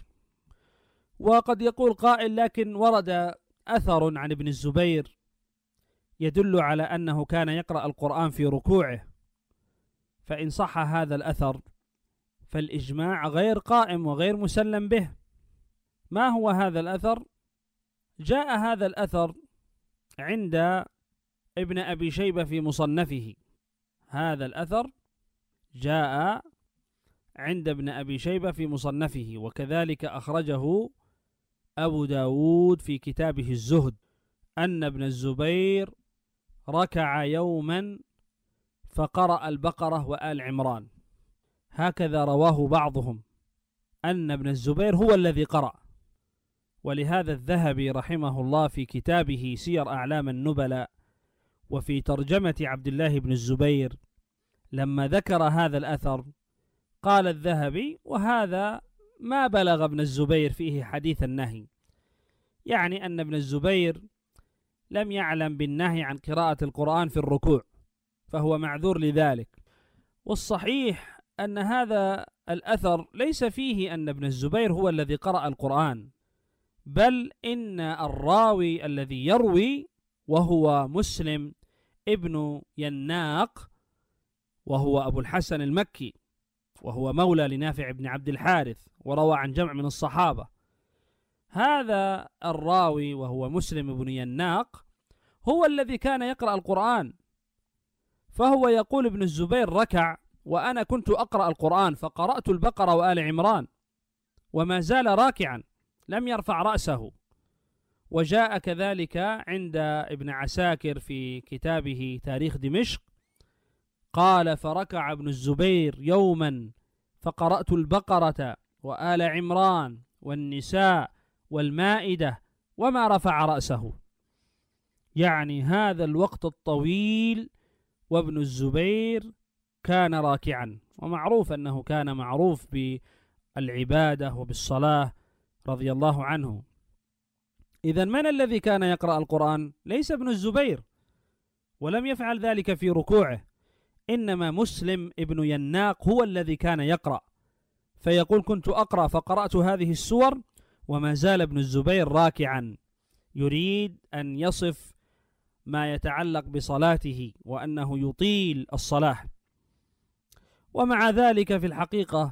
وقد يقول قائل: لكن ورد أثر عن ابن الزبير يدل على أنه كان يقرأ القرآن في ركوعه، فإن صح هذا الأثر فالإجماع غير قائم وغير مسلم به. ما هو هذا الأثر؟ جاء هذا الأثر عند ابن أبي شيبة في مصنفه. هذا الأثر جاء عند ابن أبي شيبة في مصنفه، وكذلك أخرجه أبو داود في كتابه الزهد، أن ابن الزبير ركع يوما فقرأ البقرة وآل عمران، هكذا رواه بعضهم أن ابن الزبير هو الذي قرأ. ولهذا الذهبي رحمه الله في كتابه سير أعلام النبلاء وفي ترجمة عبد الله بن الزبير لما ذكر هذا الأثر قال الذهبي: وهذا ما بلغ ابن الزبير فيه حديث النهي، يعني أن ابن الزبير لم يعلم بالنهي عن قراءة القرآن في الركوع، فهو معذور لذلك. والصحيح أن هذا الأثر ليس فيه أن ابن الزبير هو الذي قرأ القرآن، بل إن الراوي الذي يروي وهو مسلم ابن يناق، وهو أبو الحسن المكي، وهو مولى لنافع بن عبد الحارث، وروى عن جمع من الصحابة. هذا الراوي وهو مسلم بن يناق هو الذي كان يقرأ القرآن، فهو يقول ابن الزبير ركع وأنا كنت أقرأ القرآن فقرأت البقرة وآل عمران، وما زال راكعا لم يرفع رأسه. وجاء كذلك عند ابن عساكر في كتابه تاريخ دمشق قال: فركع ابن الزبير يوما فقرأت البقرة وآل عمران والنساء والمائدة وما رفع رأسه، يعني هذا الوقت الطويل وابن الزبير كان راكعا، ومعروف أنه كان معروف بالعبادة وبالصلاة رضي الله عنه. إذن من الذي كان يقرأ القرآن؟ ليس ابن الزبير، ولم يفعل ذلك في ركوعه، إنما مسلم ابن يناق هو الذي كان يقرأ، فيقول: كنت أقرأ فقرأت هذه السور وما زال ابن الزبير راكعا، يريد أن يصف ما يتعلق بصلاته وأنه يطيل الصلاة. ومع ذلك في الحقيقة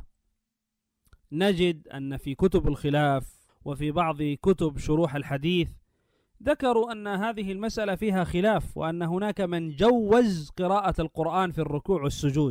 نجد أن في كتب الخلاف وفي بعض كتب شروح الحديث ذكروا أن هذه المسألة فيها خلاف، وأن هناك من جوز قراءة القرآن في الركوع والسجود.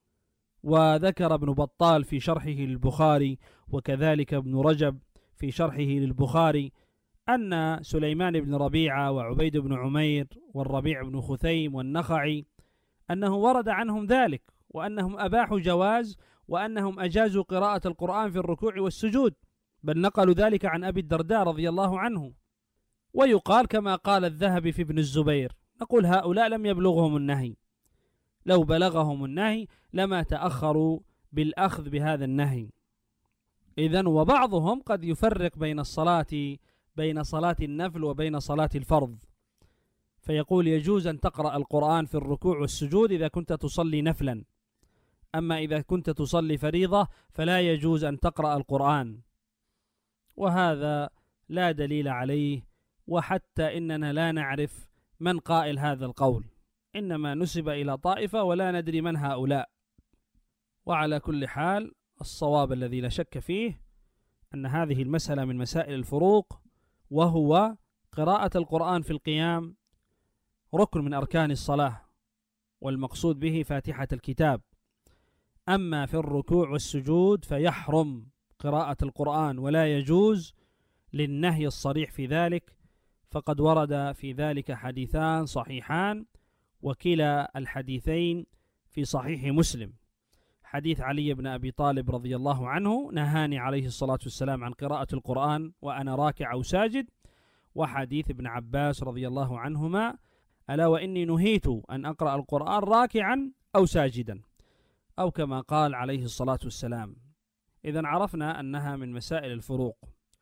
وذكر ابن بطال في شرحه للبخاري، وكذلك ابن رجب في شرحه للبخاري، أن سليمان بن ربيعة وعبيد بن عمير والربيع بن خثيم والنخعي أنه ورد عنهم ذلك، وأنهم أباحوا جواز، وأنهم أجازوا قراءة القرآن في الركوع والسجود، بل نقلوا ذلك عن أبي الدرداء رضي الله عنه. ويقال كما قال الذهبي في ابن الزبير، نقول هؤلاء لم يبلغهم النهي، لو بلغهم النهي لما تأخروا بالأخذ بهذا النهي. إذن وبعضهم قد يفرق بين صلاة النفل وبين صلاة الفرض، فيقول يجوز أن تقرأ القرآن في الركوع والسجود إذا كنت تصلي نفلا، أما إذا كنت تصلي فريضة فلا يجوز أن تقرأ القرآن، وهذا لا دليل عليه، وحتى إننا لا نعرف من قائل هذا القول، إنما نسب إلى طائفة ولا ندري من هؤلاء. وعلى كل حال الصواب الذي لا شك فيه أن هذه المسألة من مسائل الفروق، وهو قراءة القرآن في القيام ركن من أركان الصلاة، والمقصود به فاتحة الكتاب. أما في الركوع والسجود فيحرم قراءة القرآن ولا يجوز، للنهي الصريح في ذلك، فقد ورد في ذلك حديثان صحيحان، وكلا الحديثين في صحيح مسلم. حديث علي بن أبي طالب رضي الله عنه: نهاني عليه الصلاة والسلام عن قراءة القرآن وأنا راكع أو ساجد. وحديث ابن عباس رضي الله عنهما: ألا وإني نهيت أن أقرأ القرآن راكعا أو ساجدا، أو كما قال عليه الصلاة والسلام. إذن عرفنا أنها من مسائل الفروق.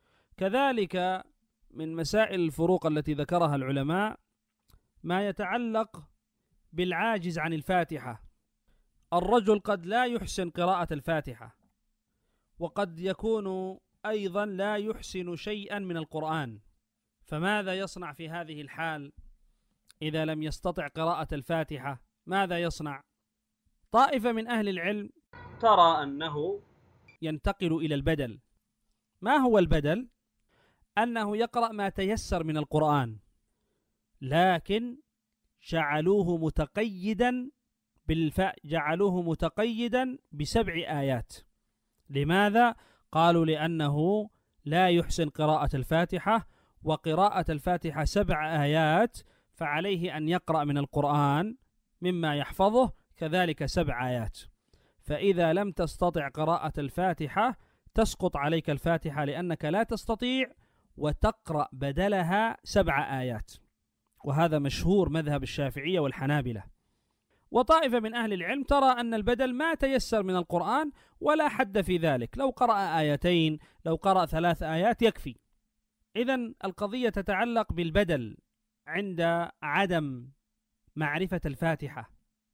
كذلك من مسائل الفروق التي ذكرها العلماء ما يتعلق بالعاجز عن الفاتحة. الرجل قد لا يحسن قراءة الفاتحة، وقد يكون أيضا لا يحسن شيئا من القرآن، فماذا يصنع في هذه الحال إذا لم يستطع قراءة الفاتحة؟ ماذا يصنع؟ طائفة من أهل العلم ترى أنه ينتقل إلى البدل. ما هو البدل؟ أنه يقرأ ما تيسر من القرآن، لكن جعلوه متقيدا بالفاء جعلوه متقيدا ب7 آيات. لماذا؟ قالوا لأنه لا يحسن قراءة الفاتحة، وقراءة الفاتحة 7 آيات، فعليه أن يقرأ من القرآن مما يحفظه كذلك 7 آيات. فإذا لم تستطع قراءة الفاتحة تسقط عليك الفاتحة لأنك لا تستطيع، وتقرأ بدلها 7 آيات. وهذا مشهور مذهب الشافعية والحنابلة. وطائفة من أهل العلم ترى أن البدل ما تيسر من القرآن ولا حد في ذلك، لو قرأ 2 لو قرأ 3 آيات يكفي. إذن القضية تتعلق بالبدل عند عدم معرفة الفاتحة،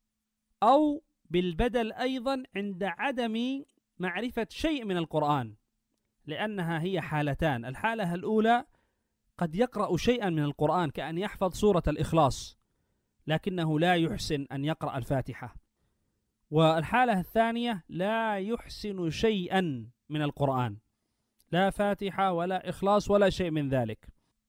أو بالبدل أيضا عند عدم معرفة شيء من القرآن، لأنها هي حالتان. الحالة الأولى قد يقرأ شيئا من القرآن كأن يحفظ سورة الإخلاص لكنه لا يحسن أن يقرأ الفاتحة. والحالة الثانية لا يحسن شيئا من القرآن، لا فاتحة ولا إخلاص ولا شيء من ذلك.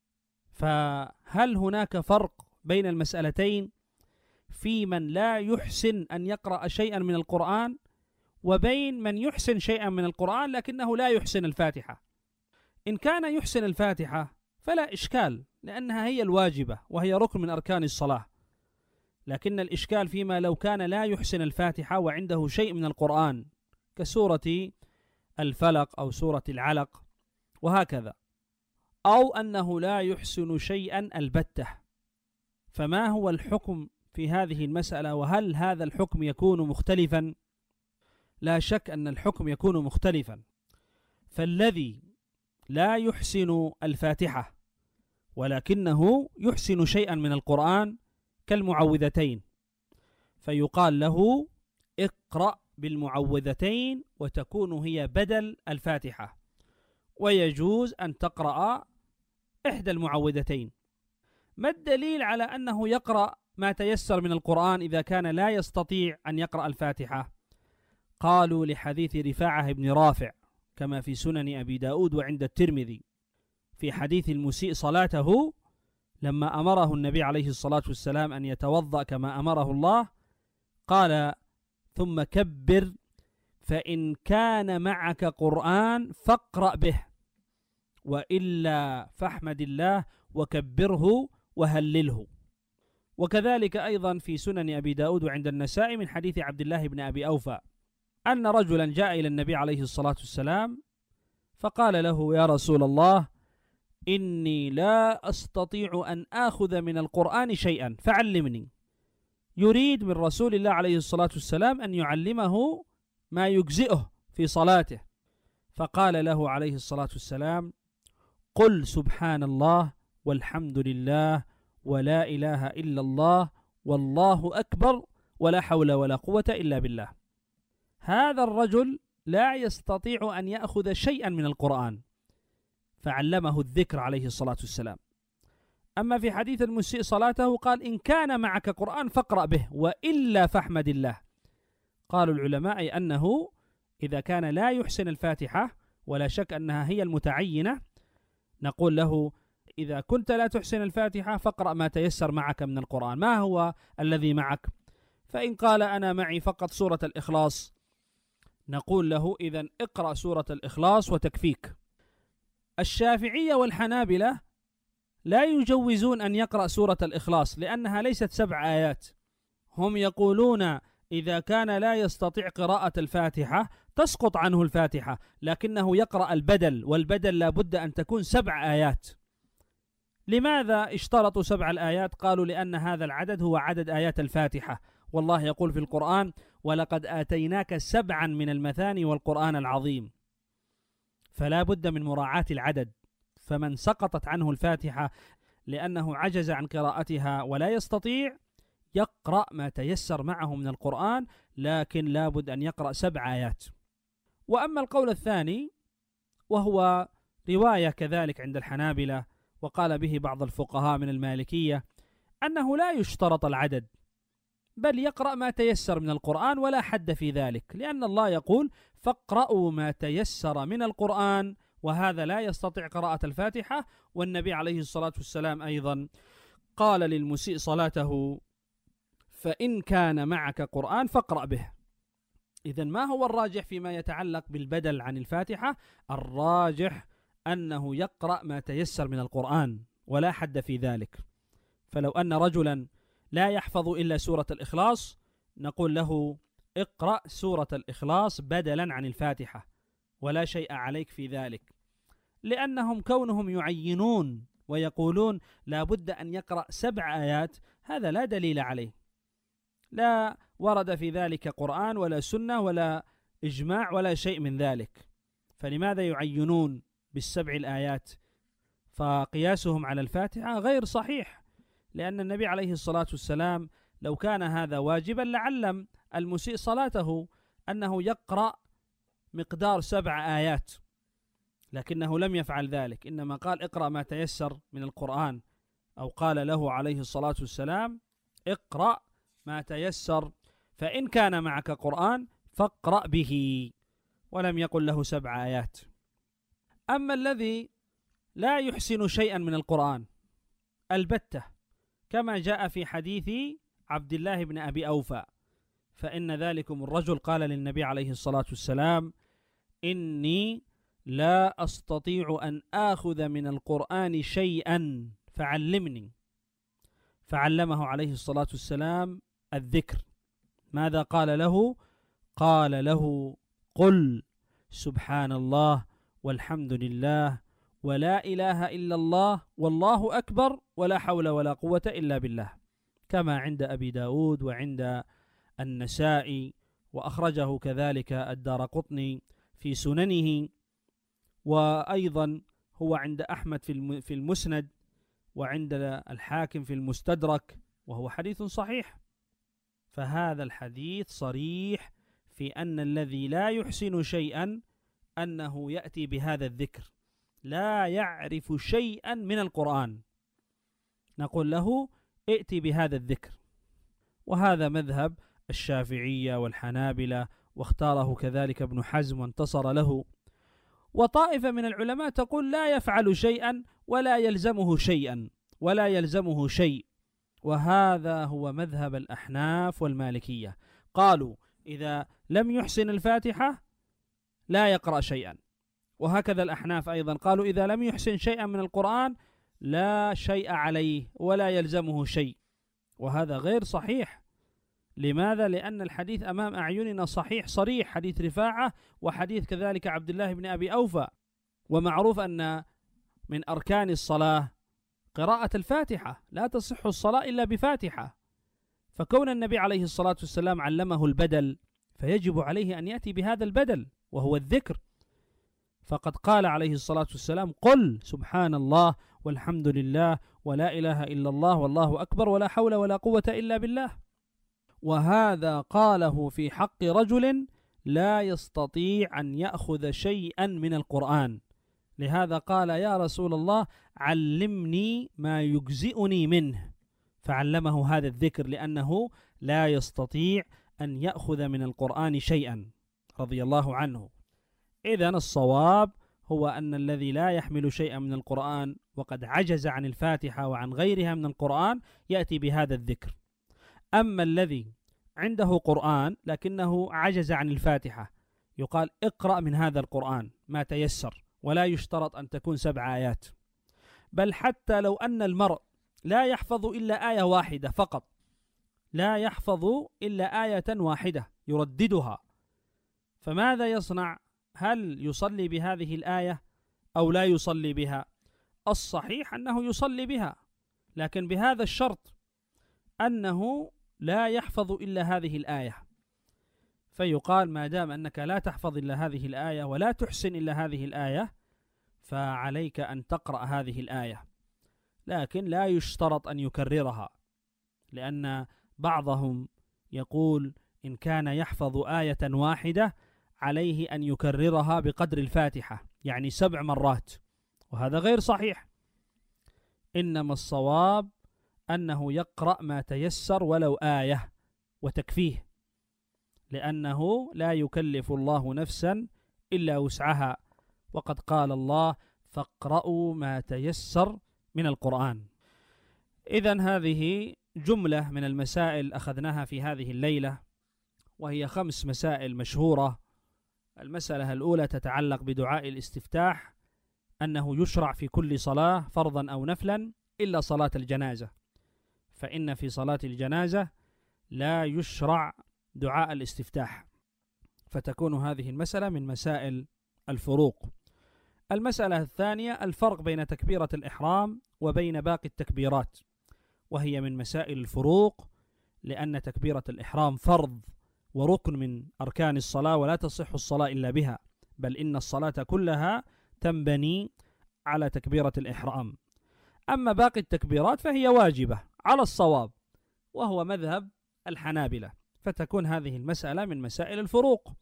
فهل هناك فرق بين المسألتين في من لا يحسن أن يقرأ شيئا من القرآن وبين من يحسن شيئا من القرآن لكنه لا يحسن الفاتحة؟ إن كان يحسن الفاتحة فلا إشكال، لأنها هي الواجبة وهي ركن من أركان الصلاة. لكن الإشكال فيما لو كان لا يحسن الفاتحة وعنده شيء من القرآن كسورة الفلق أو سورة العلق وهكذا، أو أنه لا يحسن شيئا البتة. فما هو الحكم في هذه المسألة، وهل هذا الحكم يكون مختلفا؟ لا شك أن الحكم يكون مختلفا. فالذي لا يحسن الفاتحة ولكنه يحسن شيئا من القرآن كالمعوذتين، فيقال له اقرأ بالمعوذتين وتكون هي بدل الفاتحة، ويجوز أن تقرأ إحدى المعوذتين. ما الدليل على أنه يقرأ ما تيسر من القرآن إذا كان لا يستطيع أن يقرأ الفاتحة؟ قالوا لحديث رفاعة بن رافع كما في سنن أبي داود وعند الترمذي في حديث المسيء صلاته، لما أمره النبي عليه الصلاة والسلام أن يتوضأ كما أمره الله، قال ثم كبر فإن كان معك قرآن فاقرأ به، وإلا فاحمد الله وكبره وهلله. وكذلك أيضا في سنن أبي داود وعند النسائي من حديث عبد الله بن أبي أوفى أن رجلا جاء إلى النبي عليه الصلاة والسلام فقال له يا رسول الله إني لا أستطيع أن آخذ من القرآن شيئا فعلمني. يريد من رسول الله عليه الصلاة والسلام أن يعلمه ما يجزئه في صلاته، فقال له عليه الصلاة والسلام قل سبحان الله والحمد لله ولا إله إلا الله والله أكبر ولا حول ولا قوة إلا بالله. هذا الرجل لا يستطيع أن يأخذ شيئا من القرآن فعلمه الذكر عليه الصلاة والسلام. أما في حديث المسيء صلاته قال إن كان معك قرآن فاقرأ به وإلا فاحمد الله. قالوا العلماء أي أنه إذا كان لا يحسن الفاتحة ولا شك أنها هي المتعينة، نقول له إذا كنت لا تحسن الفاتحة فاقرأ ما تيسر معك من القرآن. ما هو الذي معك؟ فإن قال أنا معي فقط سورة الإخلاص، نقول له إذن اقرأ سورة الإخلاص وتكفيك. الشافعية والحنابلة لا يجوزون أن يقرأ سورة الإخلاص لأنها ليست 7 آيات. هم يقولون إذا كان لا يستطيع قراءة الفاتحة تسقط عنه الفاتحة، لكنه يقرأ البدل، والبدل لا بد أن تكون 7 آيات. لماذا اشترطوا 7 الآيات؟ قالوا لأن هذا العدد هو عدد آيات الفاتحة، والله يقول في القرآن ولقد آتيناك 7 من المثاني والقرآن العظيم، فلا بد من مراعاة العدد. فمن سقطت عنه الفاتحة لأنه عجز عن قراءتها ولا يستطيع يقرأ ما تيسر معه من القرآن، لكن لا بد أن يقرأ 7 آيات. وأما القول الثاني وهو رواية كذلك عند الحنابلة وقال به بعض الفقهاء من المالكية أنه لا يشترط العدد، بل يقرأ ما تيسر من القرآن ولا حد في ذلك، لأن الله يقول فاقرأوا ما تيسر من القرآن، وهذا لا يستطيع قراءة الفاتحة. والنبي عليه الصلاة والسلام أيضا قال للمسيء صلاته فإن كان معك قرآن فاقرأ به. إذن ما هو الراجح فيما يتعلق بالبدل عن الفاتحة؟ الراجح أنه يقرأ ما تيسر من القرآن ولا حد في ذلك. فلو أن رجلا لا يحفظ إلا سورة الإخلاص نقول له اقرأ سورة الإخلاص بدلا عن الفاتحة ولا شيء عليك في ذلك، لأنهم كونهم يعينون ويقولون لا بد أن يقرأ 7 آيات، هذا لا دليل عليه، لا ورد في ذلك قرآن ولا سنة ولا إجماع ولا شيء من ذلك. فلماذا يعينون ب7 الآيات؟ فقياسهم على الفاتحة غير صحيح، لأن النبي عليه الصلاة والسلام لو كان هذا واجبا لعلم المسيء صلاته أنه يقرأ مقدار 7 آيات، لكنه لم يفعل ذلك، إنما قال اقرأ ما تيسر من القرآن، أو قال له عليه الصلاة والسلام اقرأ ما تيسر، فإن كان معك قرآن فاقرأ به، ولم يقل له 7 آيات. أما الذي لا يحسن شيئا من القرآن البتة كما جاء في حديث عبد الله بن أبي أوفى، فإن ذلكم الرجل قال للنبي عليه الصلاة والسلام إني لا أستطيع أن آخذ من القرآن شيئا فعلمني، فعلمه عليه الصلاة والسلام الذكر. ماذا قال له؟ قال له قل سبحان الله والحمد لله ولا إله إلا الله والله أكبر ولا حول ولا قوة إلا بالله، كما عند أبي داود وعند النسائي، وأخرجه كذلك الدارقطني في سننه، وأيضا هو عند أحمد في المسند، وعند الحاكم في المستدرك، وهو حديث صحيح. فهذا الحديث صريح في أن الذي لا يحسن شيئا أنه يأتي بهذا الذكر، لا يعرف شيئا من القرآن نقول له ائتي بهذا الذكر. وهذا مذهب الشافعية والحنابلة، واختاره كذلك ابن حزم وانتصر له. وطائفة من العلماء تقول لا يفعل شيئا ولا يلزمه شيئا ولا يلزمه شيء، وهذا هو مذهب الأحناف والمالكية، قالوا إذا لم يحسن الفاتحة لا يقرأ شيئا، وهكذا الأحناف أيضا قالوا إذا لم يحسن شيئا من القرآن لا شيء عليه ولا يلزمه شيء، وهذا غير صحيح. لماذا؟ لأن الحديث أمام أعيننا صحيح صريح، حديث رفاعة وحديث كذلك عبد الله بن أبي أوفى، ومعروف أن من أركان الصلاة قراءة الفاتحة، لا تصح الصلاة إلا بفاتحة، فكون النبي عليه الصلاة والسلام علمه البدل فيجب عليه أن يأتي بهذا البدل وهو الذكر. فقد قال عليه الصلاة والسلام قل سبحان الله والحمد لله ولا إله إلا الله والله أكبر ولا حول ولا قوة إلا بالله، وهذا قاله في حق رجل لا يستطيع أن يأخذ شيئا من القرآن، لهذا قال يا رسول الله علمني ما يجزئني منه، فعلمه هذا الذكر لأنه لا يستطيع أن يأخذ من القرآن شيئا رضي الله عنه. إذن الصواب هو أن الذي لا يحمل شيئا من القرآن وقد عجز عن الفاتحة وعن غيرها من القرآن يأتي بهذا الذكر. أما الذي عنده قرآن لكنه عجز عن الفاتحة يقال اقرأ من هذا القرآن ما تيسر، ولا يشترط أن تكون 7 آيات، بل حتى لو أن المرء لا يحفظ إلا آية واحدة فقط، لا يحفظ إلا آية واحدة يرددها، فماذا يصنع؟ هل يصلي بهذه الآية أو لا يصلي بها؟ الصحيح أنه يصلي بها، لكن بهذا الشرط أنه لا يحفظ إلا هذه الآية، فيقال ما دام أنك لا تحفظ إلا هذه الآية ولا تحسن إلا هذه الآية فعليك أن تقرأ هذه الآية، لكن لا يشترط أن يكررها، لأن بعضهم يقول إن كان يحفظ آية واحدة عليه أن يكررها بقدر الفاتحة، يعني 7 مرات، وهذا غير صحيح. إنما الصواب أنه يقرأ ما تيسر ولو آية وتكفيه، لأنه لا يكلف الله نفسا إلا وسعها، وقد قال الله فاقرأوا ما تيسر من القرآن. إذن هذه جملة من المسائل أخذناها في هذه الليلة، وهي 5 مسائل مشهورة. المسألة الأولى تتعلق بدعاء الاستفتاح، أنه يشرع في كل صلاة فرضا أو نفلا إلا صلاة الجنازة، فإن في صلاة الجنازة لا يشرع دعاء الاستفتاح، فتكون هذه المسألة من مسائل الفروق. المسألة الثانية الفرق بين تكبيرة الإحرام وبين باقي التكبيرات، وهي من مسائل الفروق، لأن تكبيرة الإحرام فرض وركن من أركان الصلاة، ولا تصح الصلاة إلا بها، بل إن الصلاة كلها تنبني على تكبيرة الإحرام. أما باقي التكبيرات فهي واجبة على الصواب، وهو مذهب الحنابلة، فتكون هذه المسألة من مسائل الفروق.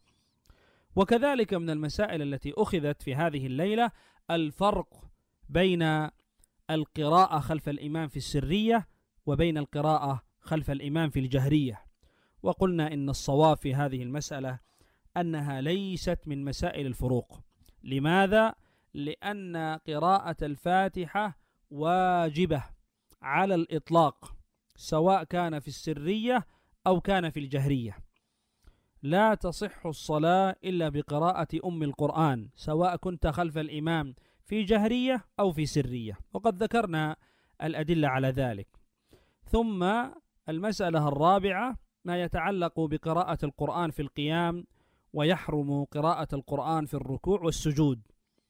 وكذلك من المسائل التي أخذت في هذه الليلة الفرق بين القراءة خلف الإمام في السرية وبين القراءة خلف الإمام في الجهرية، وقلنا إن الصواب في هذه المسألة أنها ليست من مسائل الفروق. لماذا؟ لأن قراءة الفاتحة واجبة على الإطلاق، سواء كان في السرية أو كان في الجهرية. لا تصح الصلاة إلا بقراءة أم القرآن، سواء كنت خلف الإمام في جهرية أو في سرية، وقد ذكرنا الأدلة على ذلك. ثم المسألة الرابعة ما يتعلق بقراءة القرآن في القيام، ويحرم قراءة القرآن في الركوع والسجود،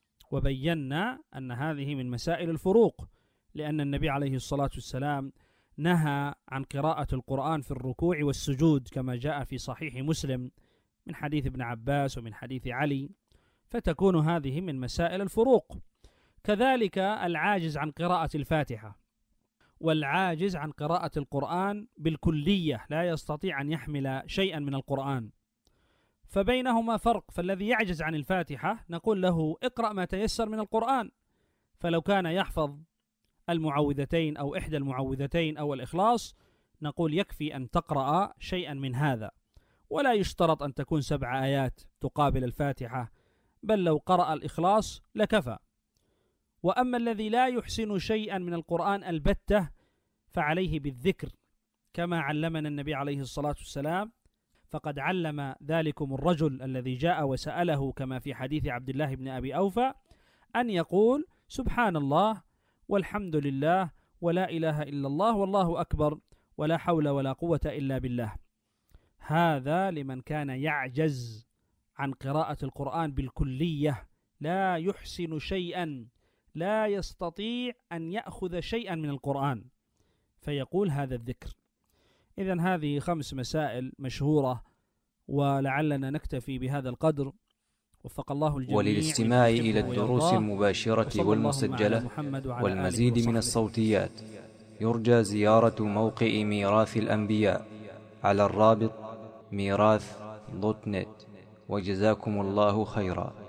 وبينا أن هذه من مسائل الفروق، لأن النبي عليه الصلاة والسلام نهى عن قراءة القرآن في الركوع والسجود، كما جاء في صحيح مسلم من حديث ابن عباس ومن حديث علي، فتكون هذه من مسائل الفروق. كذلك العاجز عن قراءة الفاتحة والعاجز عن قراءة القرآن بالكلية، لا يستطيع أن يحمل شيئا من القرآن، فبينهما فرق. فالذي يعجز عن الفاتحة نقول له اقرأ ما تيسر من القرآن، فلو كان يحفظ المعوذتين أو إحدى المعوذتين أو الإخلاص نقول يكفي أن تقرأ شيئا من هذا، ولا يشترط أن تكون 7 آيات تقابل الفاتحة، بل لو قرأ الإخلاص لكفى. وأما الذي لا يحسن شيئا من القرآن البتة فعليه بالذكر، كما علمنا النبي عليه الصلاة والسلام، فقد علم ذلكم الرجل الذي جاء وسأله كما في حديث عبد الله بن أبي أوفى أن يقول سبحان الله والحمد لله ولا إله إلا الله والله أكبر ولا حول ولا قوة إلا بالله. هذا لمن كان يعجز عن قراءة القرآن بالكلية، لا يحسن شيئا، لا يستطيع أن يأخذ شيئا من القرآن، فيقول هذا الذكر. إذن هذه 5 مسائل مشهورة، ولعلنا نكتفي بهذا القدر. وفق الله الجميع. وللاستماع إلى الدروس المباشرة والمسجلة والمزيد من الصوتيات يرجى زيارة موقع ميراث الأنبياء على الرابط ميراث.net. وجزاكم الله خيرا.